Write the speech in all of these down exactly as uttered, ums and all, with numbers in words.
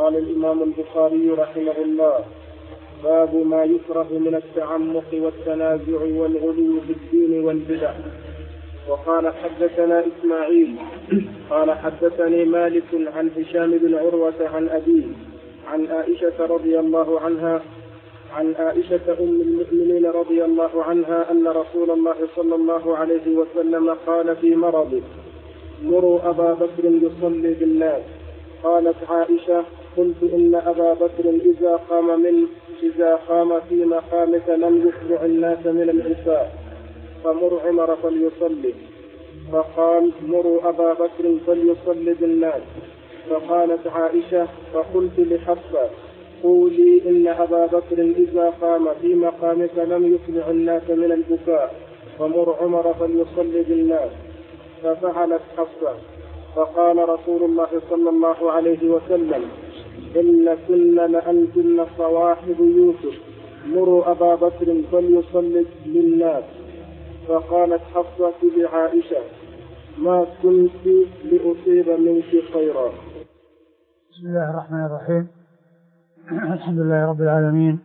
قال الإمام البخاري رحمه الله: باب ما يكره من التعمق والتنازع والغلو في الدين والبدع. وقال حدثنا إسماعيل قال حدثني مالك عن هشام بن عروة عن أبيه عن عائشة رضي الله عنها عن عائشة أم المؤمنين رضي الله عنها أن رسول الله صلى الله عليه وسلم قال في مرضه: مروا أبا بكر يصلي بالناس. قالت عائشة: قلت إن أبا بكر إذا قام من إذا قام في مقامك لم يسرع الناس من العشاء، فمر عمر فليصلي. فقال: مروا أبا بكر فليصلي بالناس. فقالت عائشة: فقلت لحفصة: قولي إن أبا بكر إذا قام في مقامك لم يسرع الناس من البكاء، فمر عمر فليصلي بالناس. ففعلت حفصة. فقال رسول الله صلى الله عليه وسلم: إن كن لأنتن صواحب يوسف، مروا أبا بكر فليصلي بالناس. فقالت حفصة لعائشة: ما كنت لأصيب منك خيرا. بسم الله الرحمن الرحيم. الحمد لله رب العالمين،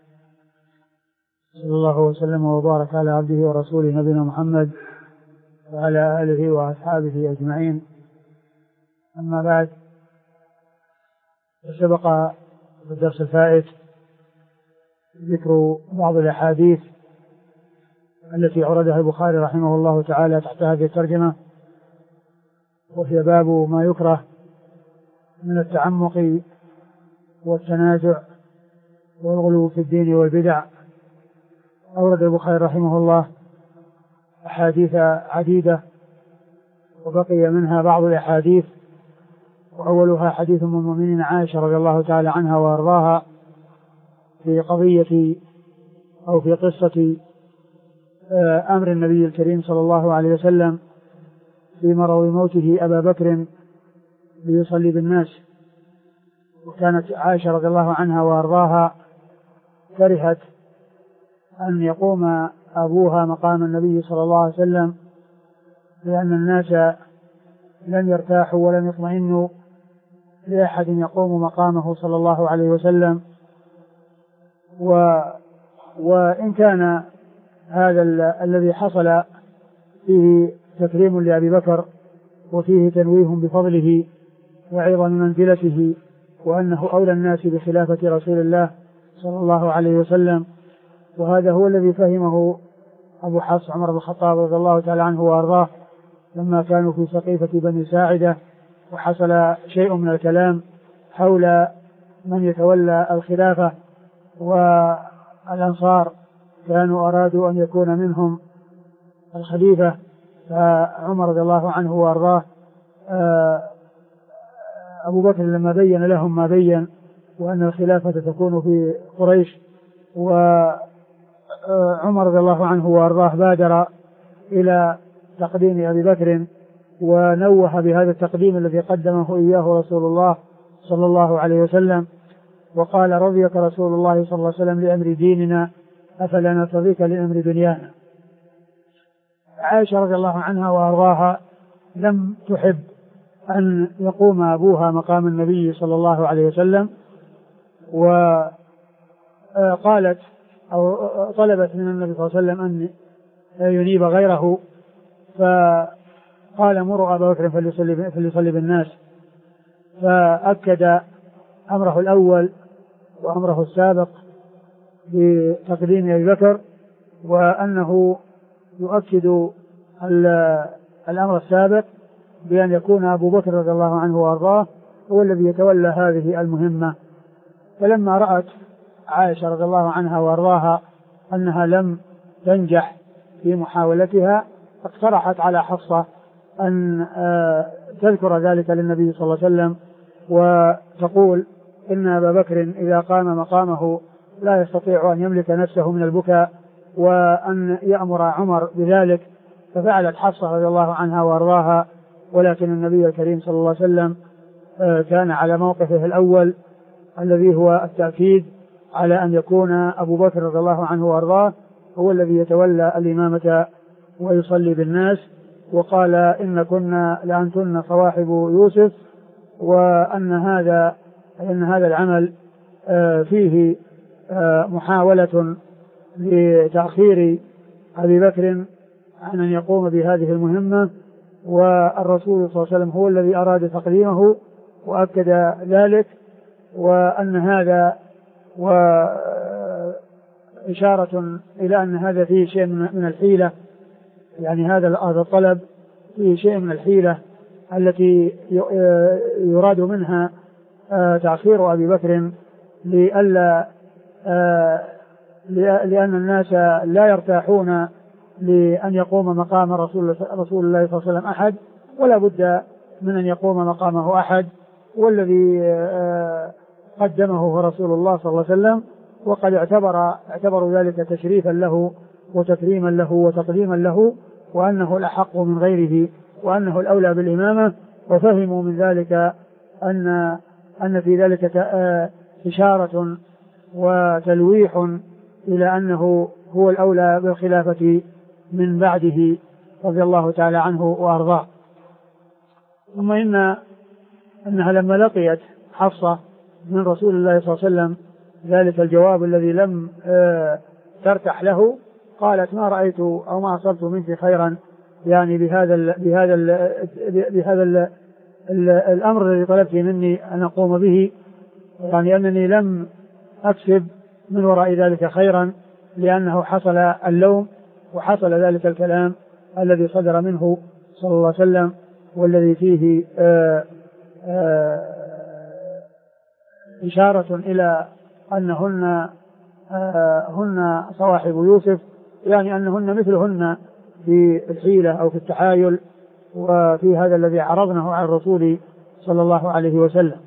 صلى الله وسلم وبارك على عبده ورسوله نبينا محمد وعلى آله وأصحابه أجمعين. أما بعد، سبق في الدرس الفائت ذكر بعض الأحاديث التي عرضها البخاري رحمه الله تعالى تحت هذه الترجمة، وهي باب ما يكره من التعمق والتنازع والغلو في الدين والبدع. أورد البخاري رحمه الله أحاديث عديدة، وبقي منها بعض الأحاديث، وأولها حديث أم المؤمنين عائشة رضي الله تعالى عنها وأرضاها في قضية أو في قصة أمر النبي الكريم صلى الله عليه وسلم في مرض موته أبا بكر ليصلي بالناس. وكانت عائشة رضي الله عنها وأرضاها كرهت أن يقوم أبوها مقام النبي صلى الله عليه وسلم، لأن الناس لم يرتاحوا ولم يطمئنوا لأحد يقوم مقامه صلى الله عليه وسلم. و وإن كان هذا الذي حصل فيه تكريم لأبي بكر وفيه تنويه بفضله وعظم منزلته، وأنه أولى الناس بخلافة رسول الله صلى الله عليه وسلم، وهذا هو الذي فهمه أبو حفص عمر بن الخطاب رضي الله تعالى عنه وأرضاه لما كانوا في سقيفة بني ساعدة، وحصل شيء من الكلام حول من يتولى الخلافة، والأنصار كانوا أرادوا أن يكون منهم الخليفة، فعمر رضي الله عنه وأرضاه أبو بكر لما بين لهم ما بين وأن الخلافة تكون في قريش، وعمر رضي الله عنه وأرضاه بادر إلى تقديم أبي بكر، ونوه بهذا التقديم الذي قدمه إياه رسول الله صلى الله عليه وسلم، وقال: رضيك رسول الله صلى الله عليه وسلم لأمر ديننا، أفلا نرتضيك لأمر دنيانا. عائشة رضي الله عنها وأرضاها لم تحب أن يقوم أبوها مقام النبي صلى الله عليه وسلم، وقالت أو طلبت من النبي صلى الله عليه وسلم أن ينيب غيره، فقال: مروا أبا بكر فليصلي بالناس. فأكد أمره الأول وأمره السابق بتقديم أبي بكر، وأنه يؤكد الأمر السابق بأن يكون أبو بكر رضي الله عنه وأرضاه هو الذي يتولى هذه المهمة. فلما رأت عائشة رضي الله عنها وأرضاها أنها لم تنجح في محاولتها، اقترحت على حفصة أن تذكر ذلك للنبي صلى الله عليه وسلم، وتقول: إن أبا بكر إذا قام مقامه لا يستطيع أن يملك نفسه من البكاء، وأن يأمر عمر بذلك. ففعلت حفصة رضي الله عنها وأرضاها، ولكن النبي الكريم صلى الله عليه وسلم كان على موقفه الأول الذي هو التأكيد على أن يكون أبو بكر رضي الله عنه وأرضاه هو الذي يتولى الإمامة ويصلي بالناس. وقال: إن كنا لأنتن صواحب يوسف، وأن هذا أن هذا العمل فيه محاولة لتأخير أبي بكر عن أن يقوم بهذه المهمة، والرسول صلى الله عليه وسلم هو الذي أراد تقديمه وأكد ذلك، وأن هذا وإشارة إلى أن هذا فيه شيء من الحيلة، يعني هذا الطلب فيه شيء من الحيلة التي يراد منها تأخير أبي بكر لئلا لأن الناس لا يرتاحون لأن يقوم مقام رسول رسول الله صلى الله عليه وسلم أحد، ولا بد من أن يقوم مقامه أحد، والذي قدمه هو رسول الله صلى الله عليه وسلم، وقد اعتبر اعتبروا ذلك تشريفا له وتكريما له وتقديما له، وأنه الأحق من غيره وأنه الأولى بالإمامة، وفهموا من ذلك أن أن في ذلك إشارة وتلويح إلى أنه هو الأولى بالخلافة من بعده رضي الله تعالى عنه وأرضاه. ثم إن أنها لما لقيت حفصة من رسول الله صلى الله عليه وسلم ذلك الجواب الذي لم ترتاح له، قالت ما رأيت أو ما أصبت منك خيرا يعني بهذا ال بهذا ال بهذا ال ال الأمر الذي طلبت مني أن أقوم به، يعني أنني لم أكسب من وراء ذلك خيرا، لأنه حصل اللوم وحصل ذلك الكلام الذي صدر منه صلى الله عليه وسلم، والذي فيه آآ آآ إشارة إلى أنهن هن صواحب يوسف، يعني أنهن مثلهن في الحيلة أو في التحايل، وفي هذا الذي عرضناه على الرسول صلى الله عليه وسلم.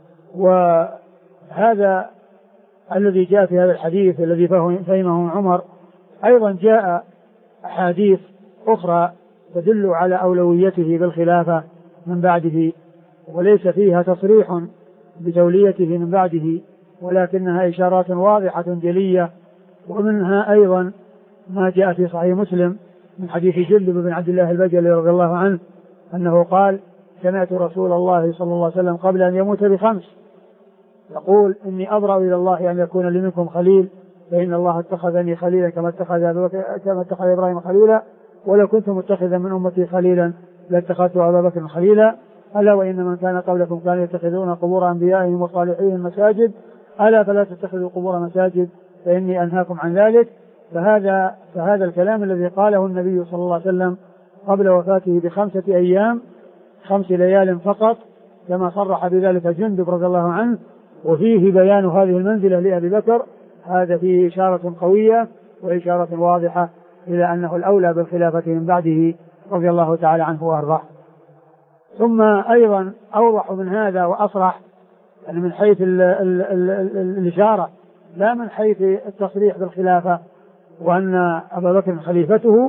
وهذا الذي جاء في هذا الحديث الذي فهمه عمر أيضا جاء أحاديث أخرى تدل على أولويته بالخلافة من بعده، وليس فيها تصريح بتوليته من بعده، ولكنها إشارات واضحة جلية. ومنها أيضا ما جاء في صحيح مسلم من حديث جندب بن عبد الله البجلي رضي الله عنه أنه قال: سمعت رسول الله صلى الله عليه وسلم قبل أن يموت بخمس يقول: إني أبرأ إلى الله أن يكون لي منكم خليل، فإن الله اتخذني خليلا كما اتخذ كما اتخذ إبراهيم خليلا، ولو كنت متخذا من أمتي خليلا لاتخذت أبا بكر خليلا، ألا وإن من كان قبلكم كانوا يتخذون قبور أنبيائهم وصالحين مساجد، ألا فلا تتخذوا قبور مساجد فإني أنهاكم عن ذلك. فهذا فهذا الكلام الذي قاله النبي صلى الله عليه وسلم قبل وفاته بخمسة أيام خمس ليال فقط، كما صرح بذلك جندب رضي الله عنه، وفيه بيان هذه المنزلة لأبي بكر. هذا فيه إشارة قوية وإشارة واضحة إلى أنه الأولى بالخلافة من بعده رضي الله تعالى عنه وأرضاه. ثم أيضا أوضح من هذا وأصرح، يعني من حيث ال ال ال ال الإشارة لا من حيث التصريح بالخلافة وأن أبا بكر خليفته،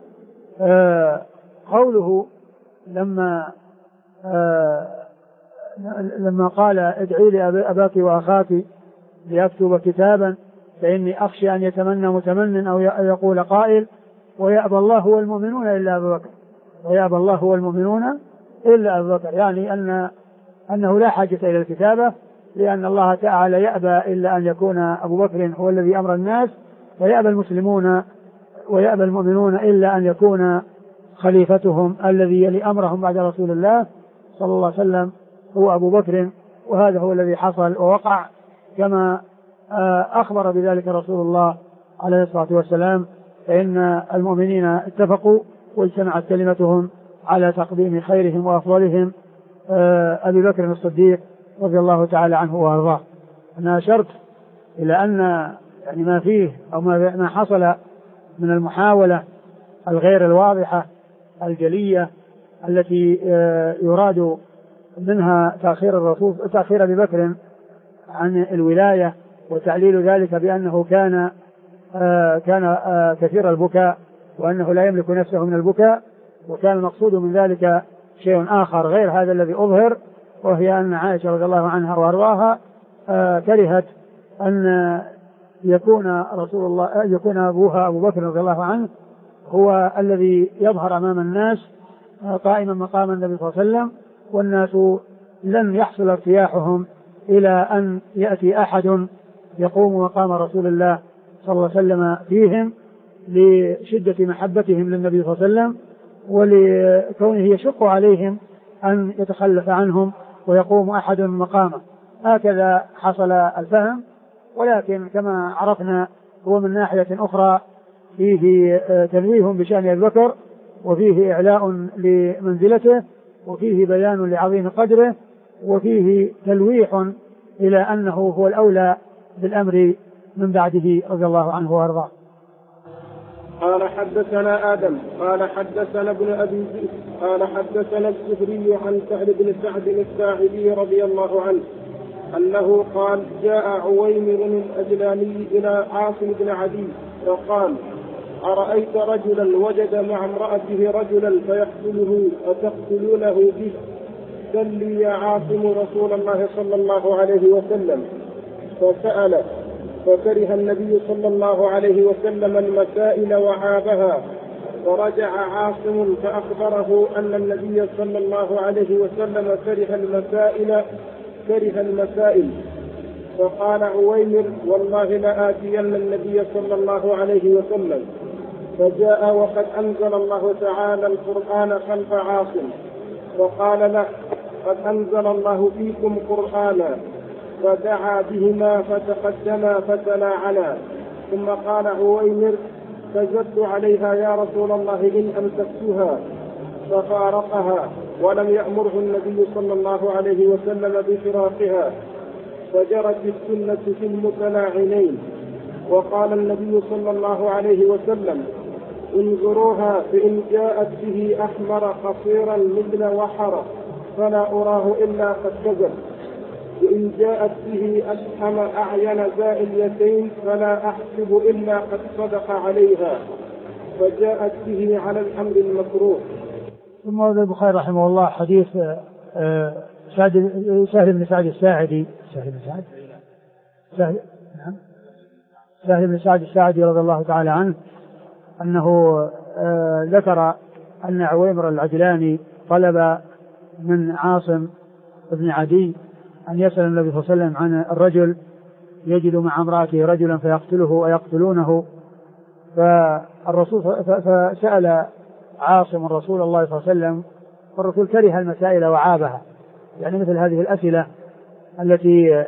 آه قوله لما آه لما قال: ادعي لي أباك وأخاك لأكتب كتابا فإني أخشى أن يتمنى متمن أو يقول قائل ويأبى الله والمؤمنون إلا أبا بكر ويأبى الله والمؤمنون إلا أبا بكر، يعني أن أنه لا حاجة إلى الكتابة، لأن الله تعالى يأبى إلا أن يكون أبو بكر هو الذي أمر الناس، ويأبى المسلمون ويأبى المؤمنون إلا أن يكون خليفتهم الذي يلي أمرهم بعد رسول الله صلى الله عليه وسلم هو أبو بكر. وهذا هو الذي حصل ووقع كما أخبر بذلك رسول الله عليه الصلاة والسلام، فإن المؤمنين اتفقوا واجتمعت كلمتهم على تقديم خيرهم وأفضلهم أبي بكر الصديق رضي الله تعالى عنه وأرضاه. أنا أشرت إلى أن يعني ما فيه أو ما حصل من المحاولة الغير الواضحة الجلية التي يراد منها تأخير الرسول تأخير أبي بكر عن الولاية، وتعليل ذلك بأنه كان كان كثير البكاء وأنه لا يملك نفسه من البكاء، وكان المقصود من ذلك شيء آخر غير هذا الذي أظهر، وهي أن عائشة رضي الله عنها وأرضاها كرهت أن يكون رسول الله يكون أبوها أبو بكر رضي الله عنه هو الذي يظهر أمام الناس قائما مقام النبي صلى الله عليه وسلم، والناس لن يحصل ارتياحهم إلى أن يأتي أحد يقوم مقام رسول الله صلى الله عليه وسلم فيهم لشدة محبتهم للنبي صلى الله عليه وسلم ولكونه يشق عليهم أن يتخلف عنهم ويقوم أحد مقامه. هكذا حصل الفهم، ولكن كما عرفنا هو من ناحية أخرى فيه تنويه بشأن أبي بكر، وفيه إعلاء لمنزلته، وفيه بيان لعظيم قدره، وفيه تلويح إلى أنه هو الأولى بالأمر من بعده رضي الله عنه وارضاه. قال حدثنا آدم قال حدثنا ابن أبي ذئب قال حدثنا الزهري عن سهل بن سعد الساعدي رضي الله عنه أنه قال جاء عويمر الأجلاني إلى عاصم بن عدي وقال أرأيت رجلا وجد مع امرأته رجلا فيقتله أتقتلونه به؟ سل لي يا عاصم رسول الله صلى الله عليه وسلم. فسأل فكره النبي صلى الله عليه وسلم المسائل وعابها، فرجع عاصم فأخبره أن النبي صلى الله عليه وسلم كره المسائل كره المسائل فقال عويمر والله لآتين النبي صلى الله عليه وسلم. فجاء وقد أنزل الله تعالى القرآن خلف عاصم وقال له قد أنزل الله فيكم قرآنا، فدعا بهما فتقدما فتلاعنا. ثم قال عويمر فزدت عليها يا رسول الله إن أمسكتها، ففارقها ولم يأمره النبي صلى الله عليه وسلم بفراقها، فجرت السنة في المتلاعنين. وقال النبي صلى الله عليه وسلم انظروها فإن جاءت به أحمر قصيرا مثل وحر فلا أراه إلا قد كذب، وإن جاءت به أسحم أعين ذا اليتين فلا أحسب إلا قد صدق عليها، فجاءت به على الأمر المكروه. ثم ورد البخاري رحمه الله حديث سهل بن سعد الساعدي سهل بن سعد سهل نعم سهل بن سعد الساعدي رضي الله تعالى عنه أنه ذكر أن عويمر العجلاني طلب من عاصم بن عدي أن يسأل النبي صلى الله عليه وسلم عن الرجل يجد مع امرأته رجلا فيقتله ويقتلونه، فالرسول فسأل عاصم رسول الله صلى الله عليه وسلم، فالرسول كره المسائل وعابها، يعني مثل هذه الأسئلة التي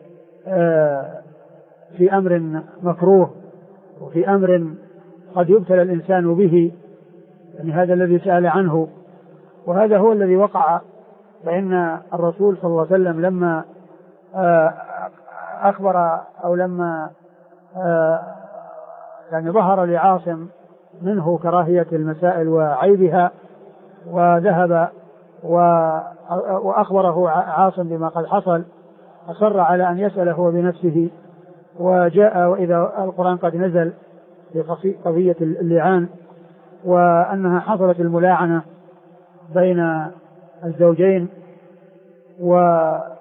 في أمر مكروه وفي أمر قد يبتلى الإنسان به، يعني هذا الذي سأل عنه وهذا هو الذي وقع. فإن الرسول صلى الله عليه وسلم لما أخبر أو لما يعني ظهر لعاصم منه كراهية المسائل وعيبها وذهب وأخبره عاصم بما قد حصل، أصر على أن يسأل هو بنفسه، وجاء وإذا القرآن قد نزل في قضية اللعان وأنها حصلت الملاعنة بين الزوجين. وبعد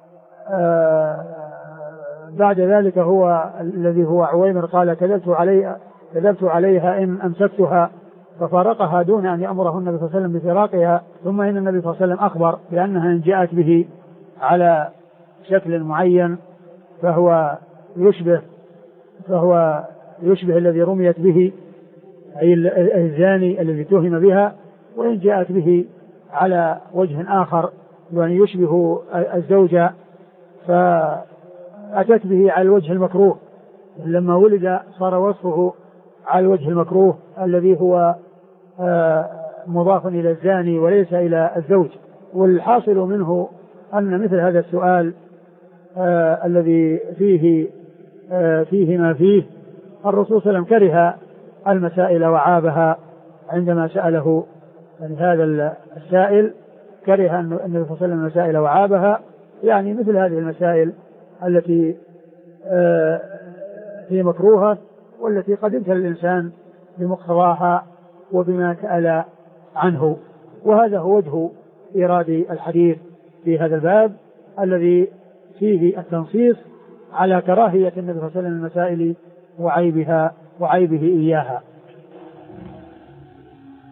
ذلك هو الذي هو عويمر قال كذبت عليها كذبت عليها إن أمسكتها، ففارقها دون أن يأمره النبي صلى الله عليه وسلم بفراقها. ثم إن النبي صلى الله عليه وسلم أخبر بأنها إن جاءت به على شكل معين فهو يشبه فهو يشبه الذي رميت به، أي الزاني الذي اتهم بها، وإن جاءت به على وجه آخر يعني يشبه الزوجة فأتت به على الوجه المكروه، لما ولد صار وصفه على الوجه المكروه الذي هو مضاف إلى الزاني وليس إلى الزوج. والحاصل منه أن مثل هذا السؤال الذي فيه فيه ما فيه، الرسول صلى الله عليه وسلم كره المسائل وعابها عندما سأله، يعني هذا السائل كره أن النبي صلى الله عليه وسلم المسائل وعابها، يعني مثل هذه المسائل التي هي مكروهة والتي قد يبتلى الإنسان بمقتضاها وبما سأل عنه. وهذا هو وجه إيراد الحديث في هذا الباب الذي فيه التنصيص على كراهية النبي صلى الله عليه وسلم المسائل وعيبها وعيبه إياها.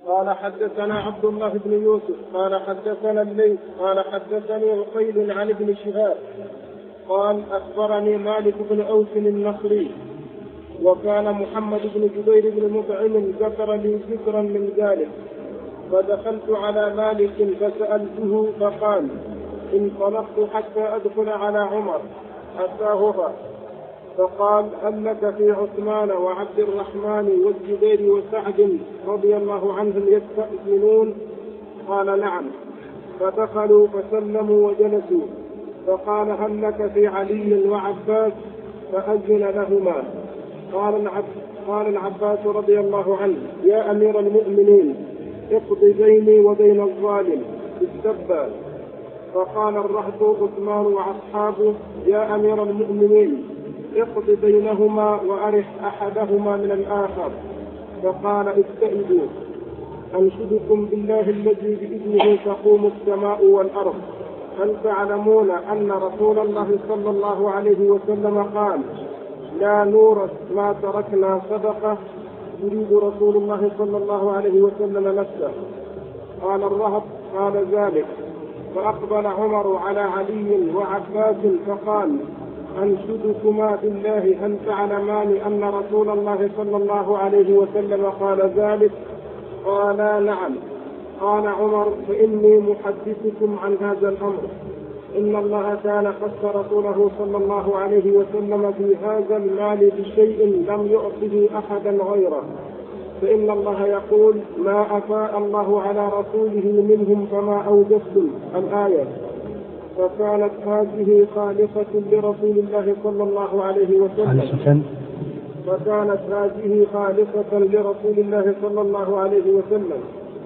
قال حدثنا عبد الله بن يوسف قال حدثنا الليث قال حدثني عقيل عن ابن شهاب قال أخبرني مالك بن أوس النصري وكان محمد بن جبير بن مطعم ذكر لي ذكرا من ذلك فدخلت على مالك فسألته فقال انطلقت حتى أدخل على عمر أتاهها فقال هل لك في عثمان وعبد الرحمن والزبير وسعد رضي الله عنهم يستأذنون؟ قال نعم. فدخلوا فسلموا وجلسوا فقال هل لك في علي وعباس؟ فأذن لهما. قال العباس, قال العباس رضي الله عنه يا أمير المؤمنين اقض بيني وبين الظالم استبا. فقال الرهط عثمان وأصحابه يا أمير المؤمنين اقض بينهما وأرح أحدهما من الآخر. فقال استئذوا أنشدكم بالله الذي بإذنه تقوم السماء والأرض هل تعلمون أن رسول الله صلى الله عليه وسلم قال لا نورث ما تركنا صدقة؟ يريد رسول الله صلى الله عليه وسلم نفسه. قال الرهط قال ذلك. فأقبل عمر على علي وعباس فقال أنشدكما بالله هل تعلمان أن رسول الله صلى الله عليه وسلم قال ذلك؟ قالا نعم. قال عمر فإني محدثكم عن هذا الأمر إن الله كان خص رسوله صلى الله عليه وسلم في هذا المال بشيء لم يعطه أحدا غيره فإن الله يقول ما أفاء الله على رسوله منهم فما أوجفتم الآية. فكانت هذه خالصة لرسول الله صلى الله عليه وسلم فكانت هذه خالصة لرسول الله صلى الله عليه وسلم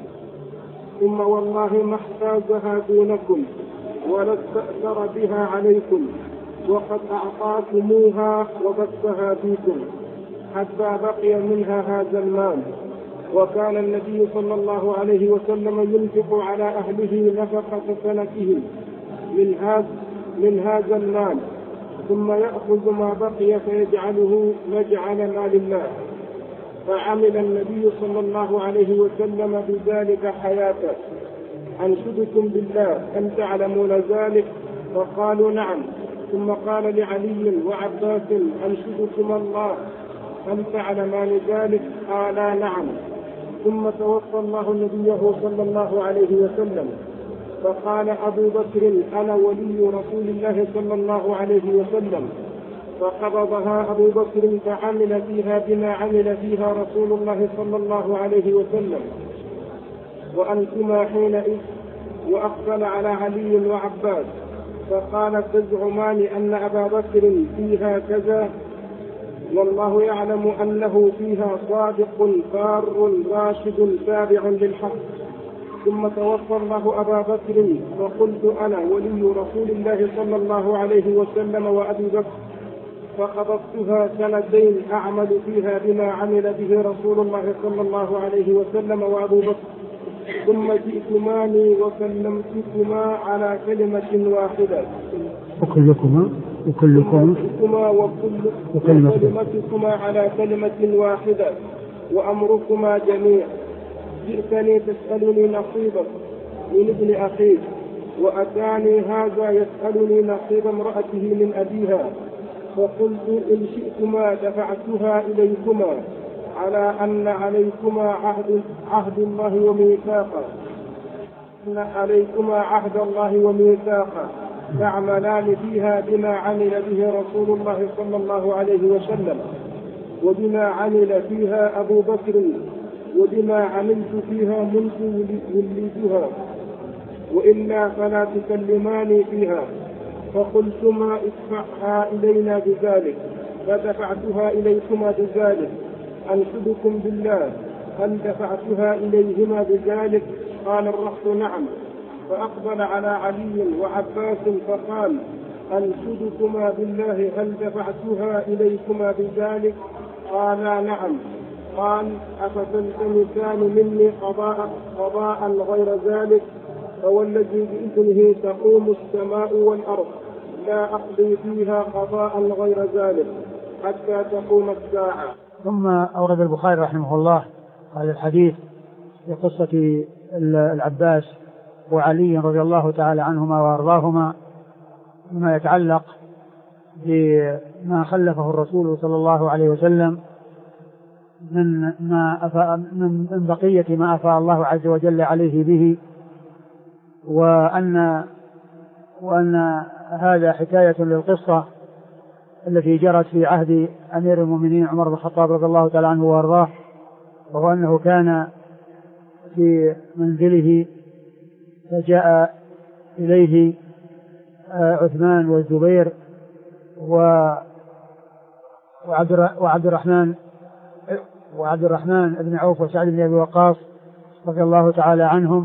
ثم والله ما احتاجها دونكم ولا استأثر بها عليكم وقد أعطاكموها وبثها فيكم حتى بقي منها هذا المال. وكان النبي صلى الله عليه وسلم ينفق على أهله نفقة سنتهم من هذا من هذا المال ثم يأخذ ما بقي فيجعله مجعل مال الله. فعمل النبي صلى الله عليه وسلم بذلك حياته. أنشدكم بالله أن تعلمون ذلك؟ فقالوا نعم. ثم قال لعلي وعباس أنشدكم الله هل تعلمان ذلك؟ قالا نعم. ثم توفى الله نبيه صلى الله عليه وسلم فقال أبو بكر أنا ولي رسول الله صلى الله عليه وسلم. فقبضها أبو بكر فعمل فيها بما عمل فيها رسول الله صلى الله عليه وسلم وأنتما حينئذ. وأقبل على علي وعباس فقال تزعمان أن أبا بكر فيها كذا والله يعلم أنه فيها صادق بار راشد تابع للحق. ثم توفى الله أبا بكر فقلت أنا ولي رسول الله صلى الله عليه وسلم وأبي بكر فقبضتها سنتين أعمل فيها بما عمل به رسول الله صلى الله عليه وسلم وأبو بكر ثم جئتماني وسلمتكما على كلمة واحدة وكلكما وكلكما وكلمتكما على كلمة واحدة وأمركما جميع. جئتني تسألني نصيبك من ابن أخيك وأتاني هذا يسألني نصيب امرأته من أبيها فقلت إن شئتما دفعتها إليكما على أن عليكما عهد, عهد الله وميثاقا أن عليكما عهد الله وميثاقا تعملان فيها بما عمل به رسول الله صلى الله عليه وسلم وبما عمل فيها أبو بكر وبما عملت فيها منذ وليتها وإلا فلا تكلماني فيها. فقلتما ادفعها إلينا بذلك فدفعتها إليكما بذلك. أنشدكم بالله هل دفعتها إليهما بذلك؟ قال الرهط نعم. فأقبل على علي وعباس فقال أنشدكما بالله هل دفعتها إليكما بذلك؟ قالا نعم. قال أفتلتمسان مني قضاء, قضاء غير ذلك؟ فوالذي بإذنه تقوم السماء والأرض لا أقضي فيها قضاء غير ذلك حتى تقوم الساعة. ثم أورد البخاري رحمه الله هذا الحديث في قصة العباس وعلي رضي الله تعالى عنهما وأرضاهما مما يتعلق بما خلفه الرسول صلى الله عليه وسلم من ما أفاء من بقية ما أفاء الله عز وجل عليه به، وأن وأن هذا حكاية للقصة التي جرت في عهد أمير المؤمنين عمر بن الخطاب رضي الله تعالى عنه وأرضاه، وهو أنه كان في منزله فجاء إليه عثمان والزبير وعبد الرحمن وعبد الرحمن بن عوف وسعد بن أبي وقاص رضي الله تعالى عنهم،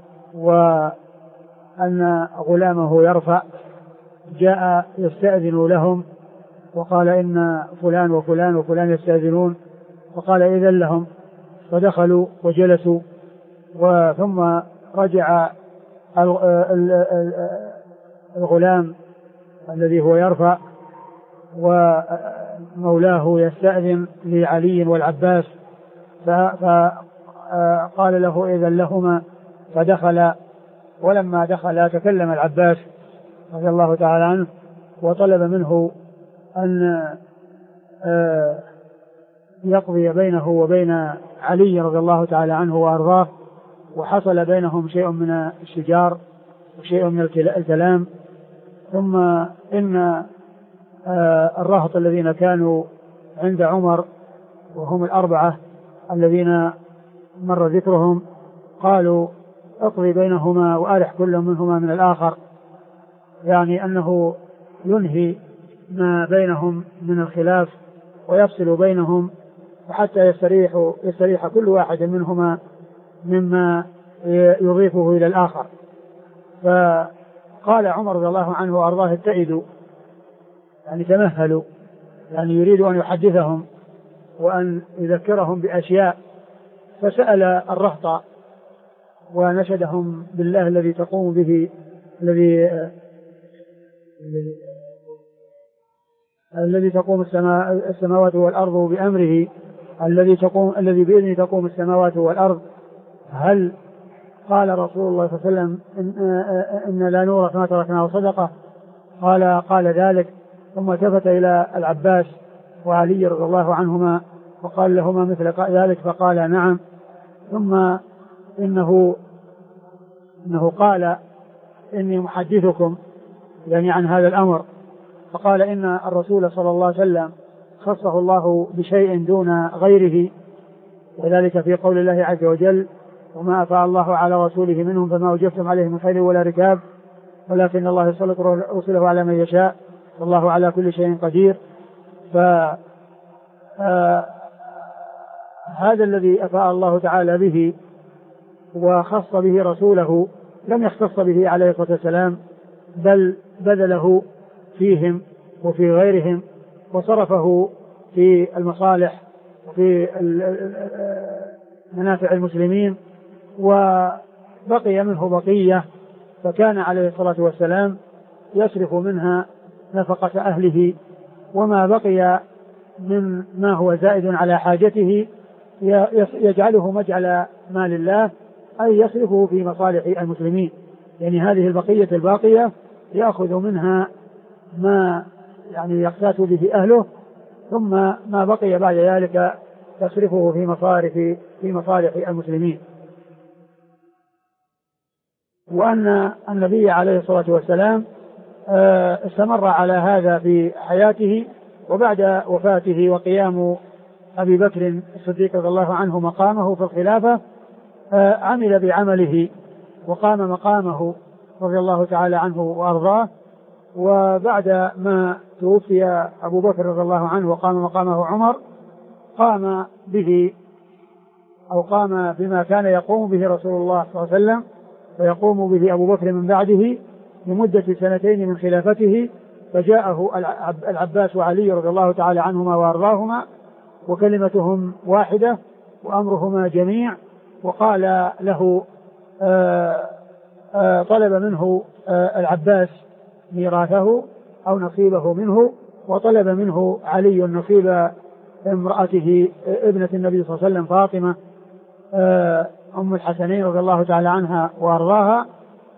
وأن غلامه يرفع جاء يستأذن لهم وقال إن فلان وفلان وفلان يستأذنون، وقال إذن لهم، فدخلوا وجلسوا، وثم رجع الغلام الذي هو يرفع ومولاه يستأذن لعلي والعباس، فقال له إذن لهما، فدخل، ولما دخل تكلم العباس رضي الله تعالى عنه وطلب منه أن يقضي بينه وبين علي رضي الله تعالى عنه وأرضاه، وحصل بينهم شيء من الشجار وشيء من الكلام. ثم إن الرهط الذين كانوا عند عمر وهم الأربعة الذين مر ذكرهم قالوا اقضي بينهما وأرح كل منهما من الآخر، يعني أنه ينهي ما بينهم من الخلاف ويفصل بينهم حتى يستريح, يستريح كل واحد منهما مما يضيفه إلى الآخر. فقال عمر رضي الله عنه وأرضاه ابتعدوا، يعني تمهلوا، يعني يريد أن يحدثهم وأن يذكرهم بأشياء، فسأل الرهط ونشدهم بالله الذي تقوم به الذي الذي تقوم السماء السماوات والأرض بأمره، الذي تقوم الذي بإذنه تقوم السماوات والأرض، هل قال رسول الله صلى الله عليه وسلم إن, إن لا نورث ما تركناه صدقة؟ قال قال ذلك، ثم التفت إلى العباس وعلي رضي الله عنهما وقال لهما مثل ذلك، فقال نعم. ثم إنه إنه قال إني محدثكم يعني عن هذا الأمر، فقال إن الرسول صلى الله عليه وسلم خصه الله بشيء دون غيره، وذلك في قول الله عز وجل وما أفاء الله على رسوله منهم فما وجفتم عليه من خير ولا ركاب ولكن الله يسلط رسله على من يشاء والله على كل شيء قدير. فهذا الذي أفاء الله تعالى به وخص به رسوله لم يختص به عليه الصلاة والسلام، بل بذله فيهم وفي غيرهم وصرفه في المصالح وفي منافع المسلمين، وبقي منه بقية، فكان عليه الصلاة والسلام يصرف منها نفقة أهله، وما بقي من ما هو زائد على حاجته يجعله مجعل مال الله، أي يصرفه في مصالح المسلمين، يعني هذه البقية الباقية يأخذ منها ما يعني يقتات به أهله، ثم ما بقي بعد ذلك تصرفه في مصارف في مصالح المسلمين. وأن النبي عليه الصلاة والسلام استمر على هذا في حياته، وبعد وفاته وقيام أبي بكر الصديق رضي الله عنه مقامه في الخلافة عمل بعمله وقام مقامه رضي الله تعالى عنه وأرضاه. وبعد ما توفي أبو بكر رضي الله عنه وقام مقامه عمر، قام به أو قام بما كان يقوم به رسول الله صلى الله عليه وسلم ويقوم به أبو بكر من بعده لمدة سنتين من خلافته، فجاءه العباس وعلي رضي الله تعالى عنهما وأرضاهما وكلمتهم واحدة وأمرهما جميع، وقال له آآ آآ طلب منه العباس ميراثه أو نصيبه منه، وطلب منه علي نصيب امرأته ابنة النبي صلى الله عليه وسلم فاطمة أم الحسنين رضي الله تعالى عنها وأرضاها،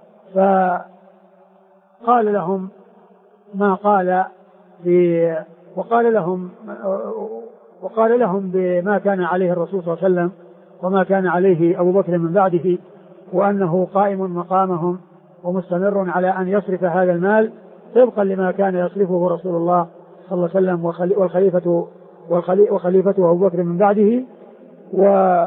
فقال لهم ما قال وقال لهم وقال لهم بما كان عليه الرسول صلى الله عليه وسلم وما كان عليه أبو بكر من بعده، وأنه قائم مقامهم ومستمر على أن يصرف هذا المال طبقا لما كان يصرفه رسول الله صلى الله عليه وسلم والخليفة وخليفته أبو بكر من بعده، و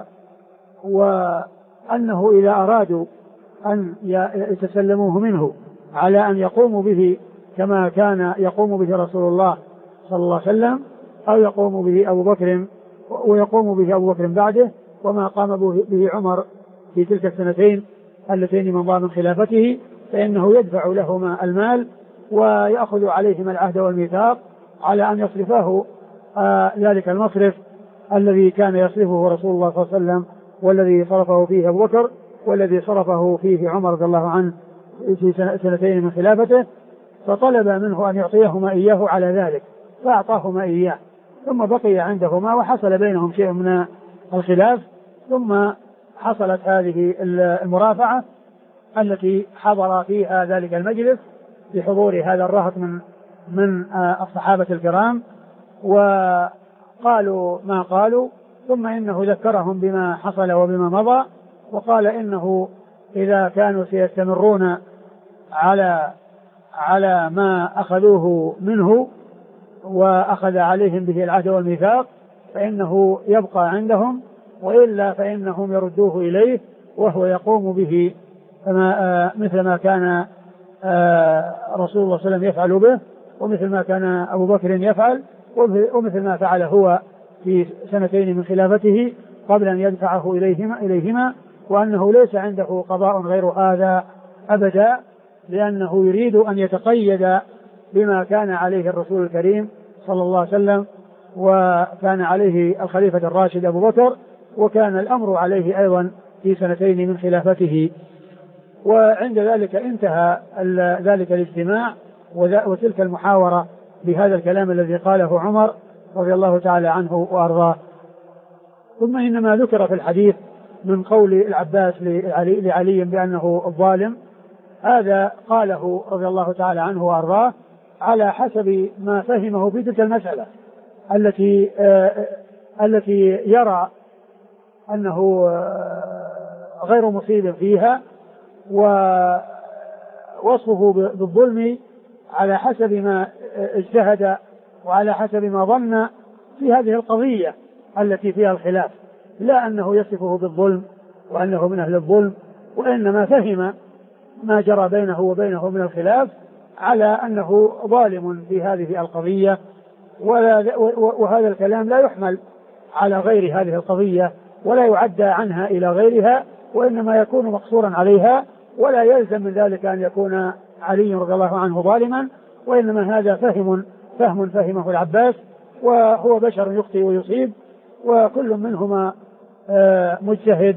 وأنه إذا أرادوا أن يتسلموه منه على أن يقوموا به كما كان يقوم به رسول الله صلى الله عليه وسلم أو يقوم به أبو بكر ويقوم به أبو بكر بعده، وما قام به عمر في تلك السنتين اللتين مضى من خلافته، فإنه يدفع لهما المال ويأخذ عليهما العهد والميثاق على أن يصرفاه آه ذلك المصرف الذي كان يصرفه رسول الله صلى الله عليه وسلم، والذي صرفه فيه أبو بكر، والذي صرفه فيه عمر رضي الله عنه في سنتين من خلافته. فطلب منه أن يعطيهما إياه على ذلك، فأعطاهما إياه، ثم بقي عندهما وحصل بينهم شيء من الخلاف، ثم حصلت هذه المرافعة التي حضر فيها ذلك المجلس بحضور هذا الرهط من من الصحابة الكرام، وقالوا ما قالوا، ثم إنه ذكرهم بما حصل وبما مضى، وقال إنه إذا كانوا سيستمرون على على ما أخذوه منه وأخذ عليهم به العهد والميثاق فإنه يبقى عندهم، وإلا فإنهم يردوه إليه وهو يقوم به كما مثل ما كان رسول الله صلى الله عليه وسلم يفعل به، ومثل ما كان أبو بكر يفعل، ومثل ما فعل هو في سنتين من خلافته قبل أن يدفعه إليهما, إليهما وأنه ليس عنده قضاء غير هذا أبدا، لأنه يريد أن يتقيد بما كان عليه الرسول الكريم صلى الله عليه وسلم، وكان عليه الخليفة الراشد أبو بكر، وكان الأمر عليه أيضا في سنتين من خلافته. وعند ذلك انتهى ذلك الاجتماع وتلك المحاورة بهذا الكلام الذي قاله عمر رضي الله تعالى عنه وأرضاه. ثم إنما ذكر في الحديث من قول العباس لعلي, لعلي بأنه الظالم، هذا قاله رضي الله تعالى عنه وأرضاه على حسب ما فهمه في تلك المسألة التي آه التي يرى أنه آه غير مصيب فيها، ووصفه بالظلم على حسب ما اجتهد وعلى حسب ما ظن في هذه القضية التي فيها الخلاف، لا أنه يصفه بالظلم وأنه من أهل الظلم، وإنما فهم ما جرى بينه وبينه من الخلاف على أنه ظالم في هذه القضية، ولا وهذا الكلام لا يحمل على غير هذه القضية ولا يعدى عنها إلى غيرها، وإنما يكون مقصورا عليها، ولا يلزم من ذلك أن يكون علي رضي الله عنه ظالما، وإنما هذا فهم فهم فهمه العباس، وهو بشر يخطئ ويصيب، وكل منهما مجتهد،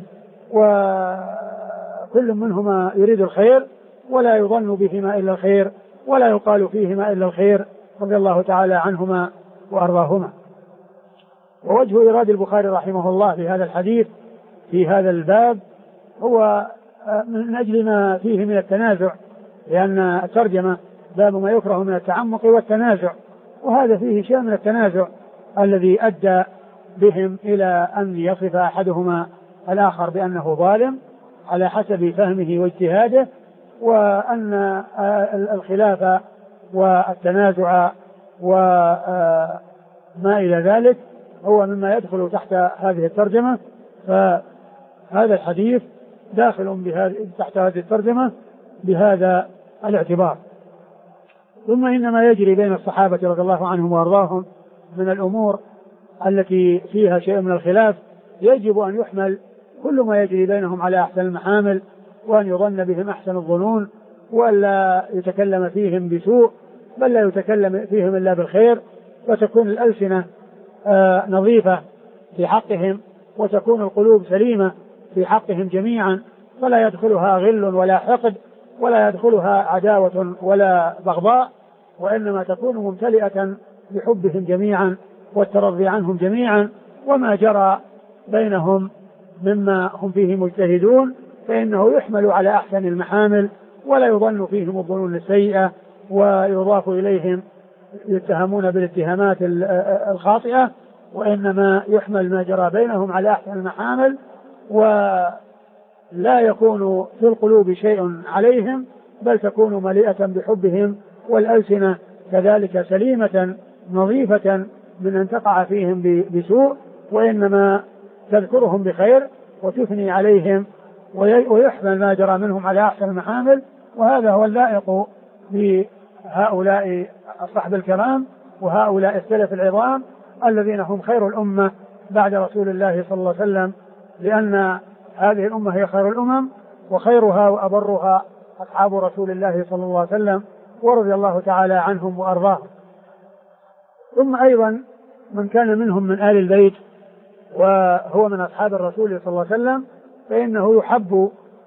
وكل منهما يريد الخير، ولا يظن بهما إلا الخير، ولا يقال فيهما إلا الخير، رضي الله تعالى عنهما وأرضاهما. ووجه إيراد البخاري رحمه الله في هذا الحديث في هذا الباب هو من أجل ما فيه من التنازع، لأن الترجمة باب ما يكره من التعمق والتنازع، وهذا فيه شيء من التنازع الذي أدى بهم إلى أن يصف أحدهما الآخر بأنه ظالم على حسب فهمه واجتهاده، وأن الخلاف والتنازع وما إلى ذلك هو مما يدخل تحت هذه الترجمة، فهذا الحديث داخل تحت هذه الترجمة بهذا الاعتبار. ثم إنما يجري بين الصحابة رضي الله عنهم وأرضاهم من الأمور التي فيها شيء من الخلاف يجب أن يحمل كل ما يجري بينهم على أحسن المحامل، وأن يظن بهم أحسن الظنون، وألا يتكلم فيهم بسوء، بل لا يتكلم فيهم إلا بالخير، وتكون الألسنة آه نظيفة في حقهم، وتكون القلوب سليمة في حقهم جميعا، فلا يدخلها غل ولا حقد، ولا يدخلها عداوة ولا بغضاء، وإنما تكون ممتلئة بحبهم جميعا والترضي عنهم جميعا، وما جرى بينهم مما هم فيه مجتهدون فإنه يحمل على أحسن المحامل ولا يظن فيهم الظنون السيئة ويضاف إليهم يتهمون بالاتهامات الخاطئة، وإنما يحمل ما جرى بينهم على أحسن المحامل ولا يكون في القلوب شيء عليهم، بل تكون مليئة بحبهم والألسنة كذلك سليمة نظيفة من أن تقع فيهم بسوء، وإنما تذكرهم بخير وتثني عليهم ويحمل ما جرى منهم على أحسن المحامل. وهذا هو اللائق بهؤلاء الصحب الكرام وهؤلاء السلف العظام الذين هم خير الأمة بعد رسول الله صلى الله عليه وسلم، لأن هذه الأمة هي خير الأمم وخيرها وأبرها أصحاب رسول الله صلى الله عليه وسلم ورضي الله تعالى عنهم وأرضاهم. ثم أيضا من كان منهم من آل البيت وهو من أصحاب الرسول صلى الله عليه وسلم فإنه يحب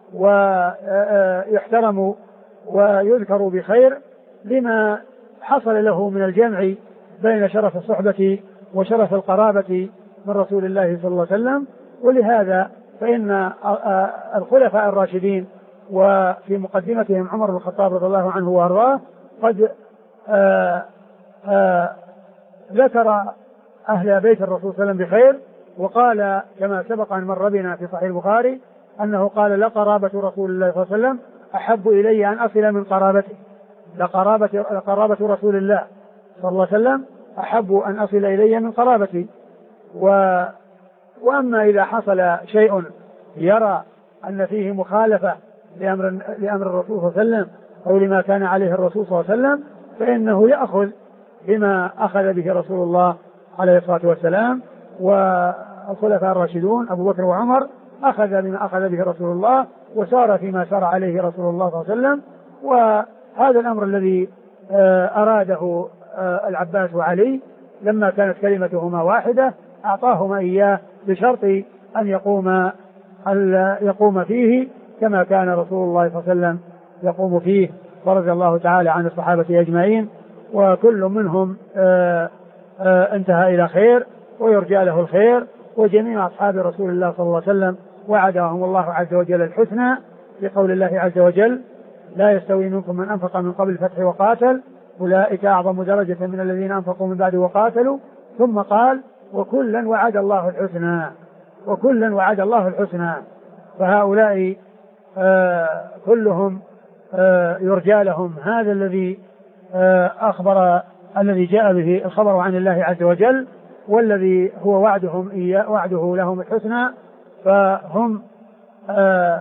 ويحترم ويذكر بخير لما حصل له من الجمع بين شرف الصحبة وشرف القرابة من رسول الله صلى الله عليه وسلم. ولهذا فإن الخلفاء الراشدين وفي مقدمتهم عمر بن الخطاب رضي الله عنه وارضاه قد آآ آآ ذكر أهل بيت الرسول صلى الله عليه وسلم بخير، وقال كما سبق أن مر بنا في صحيح البخاري أنه قال لقرابة رسول الله صلى الله عليه وسلم أحب إلي أن أصل من قرابته، لقرابة, لقرابة رسول الله صلى الله عليه وسلم أحب أن أصل إلي من قرابتي. و وأما إذا حصل شيء يرى أن فيه مخالفة لأمر, لأمر الرسول صلى الله عليه وسلم أو لما كان عليه الرسول صلى الله عليه وسلم فإنه يأخذ بما أخذ به رسول الله عليه الصلاة والسلام. والخلفاء الراشدون أبو بكر وعمر أخذ بما أخذ به رسول الله وسار فيما سار عليه رسول الله صلى الله عليه وسلم. وهذا الأمر الذي أراده العباس وعلي لما كانت كلمتهما واحدة أعطاهما إياه بشرط أن يقوم يقوم فيه كما كان رسول الله صلى الله عليه وسلم يقوم فيه، ورضي الله تعالى عن الصحابة أجمعين، وكل منهم آآ آآ انتهى إلى خير ويرجى له الخير. وجميع أصحاب رسول الله صلى الله عليه وسلم وعدهم الله عز وجل الحسنى بقول الله عز وجل لا يستوي منكم من أنفق من قبل الفتح وقاتل أولئك أعظم درجة من الذين أنفقوا من بعد وقاتلوا، ثم قال وكلا وعد الله الحسنى، وكلا وعد الله الحسنى. فهؤلاء آه كلهم آه يرجى لهم هذا الذي آه أخبر الذي جاء به الخبر عن الله عز وجل والذي هو وعدهم إياه وعده لهم الحسنى، فهم آه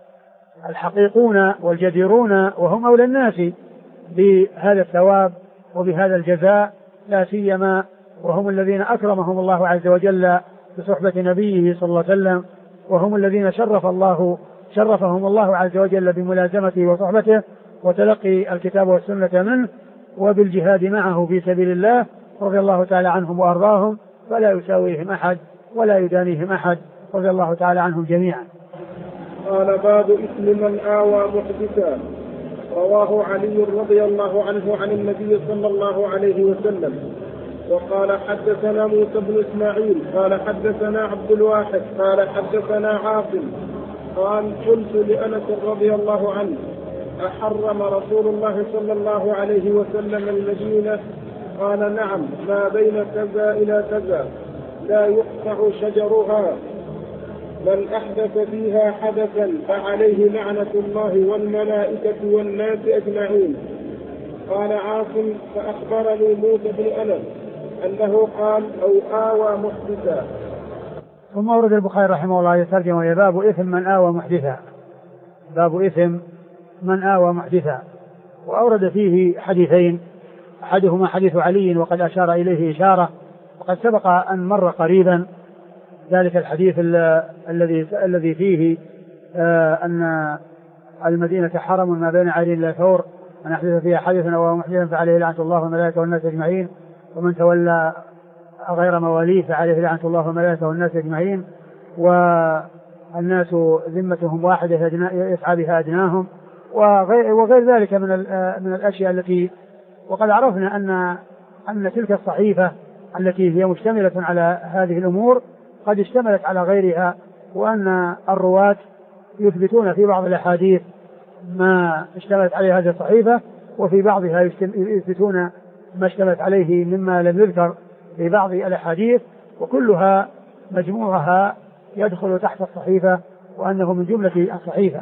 الحقيقون والجديرون وهم أولى الناس بهذا الثواب وبهذا الجزاء، لا سيما وهم الذين أكرمهم الله عز وجل بصحبة نبيه صلى الله عليه وسلم، وهم الذين شرف الله شرفهم الله عز وجل بملازمته وصحبته وتلقي الكتاب والسنة منه وبالجهاد معه في سبيل الله، رضي الله تعالى عنهم وأرضاهم، فلا يساويهم أحد ولا يدانيهم أحد، رضي الله تعالى عنهم جميعا. قال باب إثم من آوى محدثا. رواه علي رضي الله عنه عن النبي صلى الله عليه وسلم. وقال حدثنا موسى بن إسماعيل قال حدثنا عبد الواحد قال حدثنا عاصم قال قلت لأنس رضي الله عنه أحرم رسول الله صلى الله عليه وسلم المدينة؟ قال نعم، ما بين كذا إلى كذا لا يقطع شجرها، من أحدث فيها حدثا فعليه لعنة الله والملائكة والناس أجمعين. قال عاصم فأخبرني موسى بن أنس أنه قال أو آوى محدثا. ثم ورد البخاري رحمه الله يترجم وهي باب إثم من آوى محدثا، باب إثم من آوى محدثا. وأورد فيه حديثين، أحدهما حديث علي وقد أشار إليه إشارة، وقد سبق أن مر قريبا ذلك الحديث الذي الذي فيه آه أن المدينة حرم ما بين عين إلى ثور، من أحدث فيها حدثا أو محدثا فعليه لعنة الله والملائكة والناس أجمعين، ومن تولى غير مواليه فعليه لعنة الله والملائكة والناس أجمعين، والناس ذمتهم واحدة يسعى بها أدناهم، وغير, وغير ذلك من من الأشياء التي وقد عرفنا أن أن تلك الصحيفة التي هي مشتملة على هذه الأمور قد اشتملت على غيرها وأن الرواة يثبتون في بعض الأحاديث ما اشتملت عليه هذه الصحيفة، وفي بعضها يثبتون ما اشتملت عليه مما لم يذكر في بعض الأحاديث، وكلها مجموعها يدخل تحت الصحيفة وأنه من جملة الصحيفة.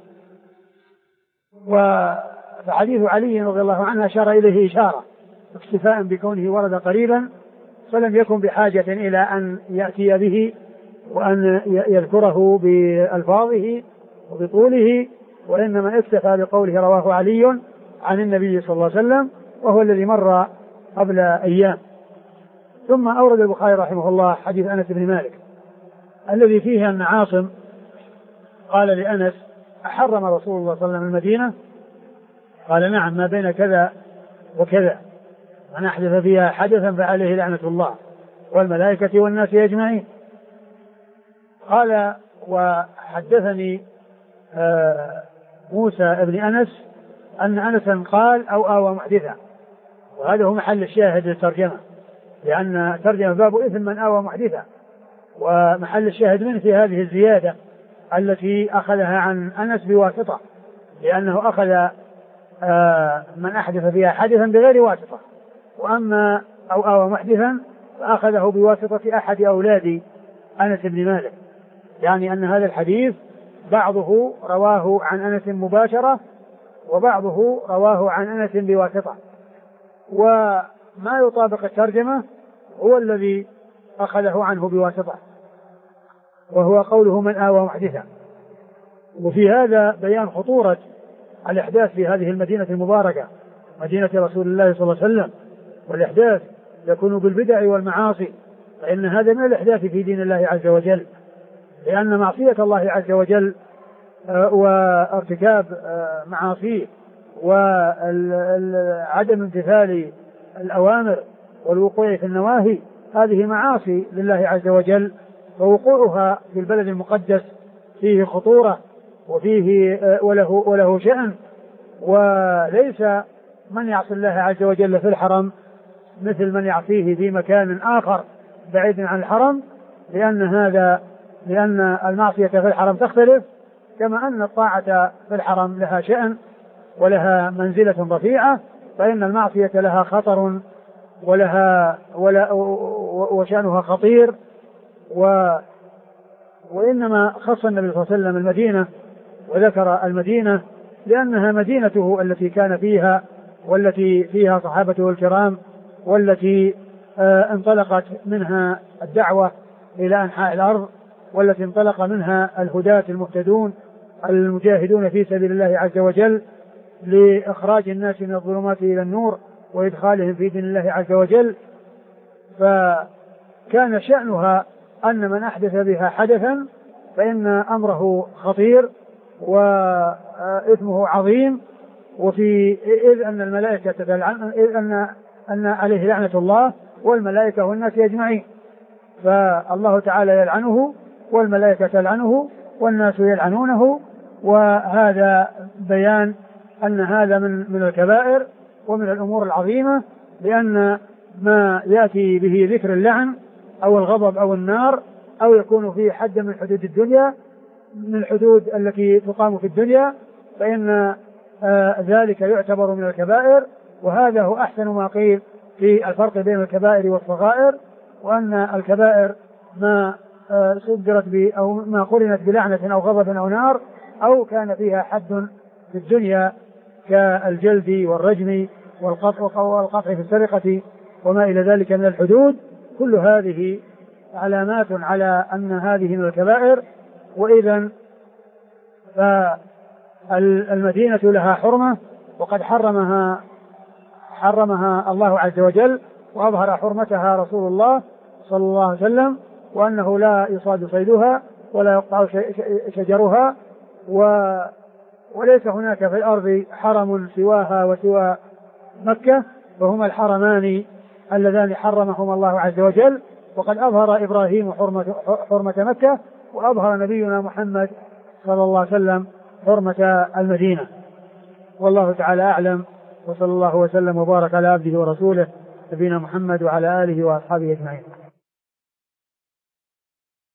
وحديث علي رضي الله عنه أشار إليه إشارة اكتفاء بكونه ورد قريبا، فلم يكن بحاجة إلى أن يأتي به وأن يذكره بألفاظه وبطوله، وإنما اكتفى بقوله رواه علي عن النبي صلى الله عليه وسلم، وهو الذي مر قبل أيام. ثم أورد البخاري رحمه الله حديث أنس بن مالك الذي فيه أن عاصم قال لأنس: أحرم رسول الله صلى الله عليه وسلم المدينة؟ قال: نعم، ما بين كذا وكذا، من أحدث فيها حدثا فعليه لعنة الله والملائكة والناس أجمعين. قال: وحدثني آه موسى ابن أنس أن أنسا قال: أو آوى محدثا، وهذا هو محل الشاهد للترجمة، لأن ترجمة باب إثم من آوى محدثا، ومحل الشاهد منه في هذه الزيادة التي أخذها عن أنس بواسطة، لأنه أخذ آه من أحدث فيها حدثا بغير واسطة، وأما أو آوى محدثا فأخذه بواسطة أحد أولاد أنس بن مالك، يعني أن هذا الحديث بعضه رواه عن أنس مباشرة وبعضه رواه عن أنس بواسطة، وما يطابق الترجمة هو الذي أخذه عنه بواسطة، وهو قوله من آوى محدثا. وفي هذا بيان خطورة الإحداث في هذه المدينة المباركة، مدينة رسول الله صلى الله عليه وسلم، والإحداث يكون بالبدع والمعاصي، فإن هذا من الإحداث في دين الله عز وجل، لأن معصية الله عز وجل وارتكاب معاصيه وعدم امتثال الأوامر والوقوع في النواهي هذه معاصي لله عز وجل، ووقوعها في البلد المقدس فيه خطورة وفيه وله, وله شأن، وليس من يعصي الله عز وجل في الحرم مثل من يعصيه في مكان آخر بعيد عن الحرم، لأن هذا لأن المعصية في الحرم تختلف، كما أن الطاعة في الحرم لها شأن ولها منزلة رفيعة، فإن المعصية لها خطر ولها ولا وشأنها خطير. و وإنما خص النبي صلى الله عليه وسلم المدينة وذكر المدينة لأنها مدينته التي كان فيها، والتي فيها صحابته الكرام، والتي آه انطلقت منها الدعوة إلى أنحاء الأرض، والتي انطلق منها الهداة المهتدون المجاهدون في سبيل الله عز وجل لإخراج الناس من الظلمات إلى النور وإدخالهم في دين الله عز وجل. فكان شأنها أن من أحدث بها حدثا فإن أمره خطير وإثمه عظيم، وفي إذ أن الملائكة تلعن إذ أن أن عليه لعنة الله والملائكة والناس أجمعين، فالله تعالى يلعنه والملائكة تلعنه والناس يلعنونه. وهذا بيان أن هذا من من الكبائر ومن الأمور العظيمة، لأن ما يأتي به ذكر اللعن أو الغضب أو النار أو يكون فيه حد من حدود الدنيا من الحدود التي تقام في الدنيا، فإن آه ذلك يعتبر من الكبائر. وهذا هو أحسن ما قيل في الفرق بين الكبائر والصغائر، وأن الكبائر ما آه صدرت ب أو ما قرنت بلعنة أو غضب أو نار أو كان فيها حد في الدنيا كالجلد والرجم والقطع والقطع في السرقة وما إلى ذلك من الحدود. كل هذه علامات على أن هذه من الكبائر. وإذا فالمدينة لها حرمة، وقد حرمها حرمها الله عز وجل، وأظهر حرمتها رسول الله صلى الله عليه وسلم، وأنه لا يصاد صيدها ولا يقطع شجرها، و وليس هناك في الأرض حرم سواها وسوى مكة، وهما الحرمان اللذان حرمهما الله عز وجل. وقد أظهر إبراهيم حرمة, حرمة مكة، وأظهر نبينا محمد صلى الله عليه وسلم حرمة المدينة. والله تعالى أعلم، وصلى الله وسلم وبارك على عبده ورسوله نبينا محمد وعلى آله وأصحابه أجمعين.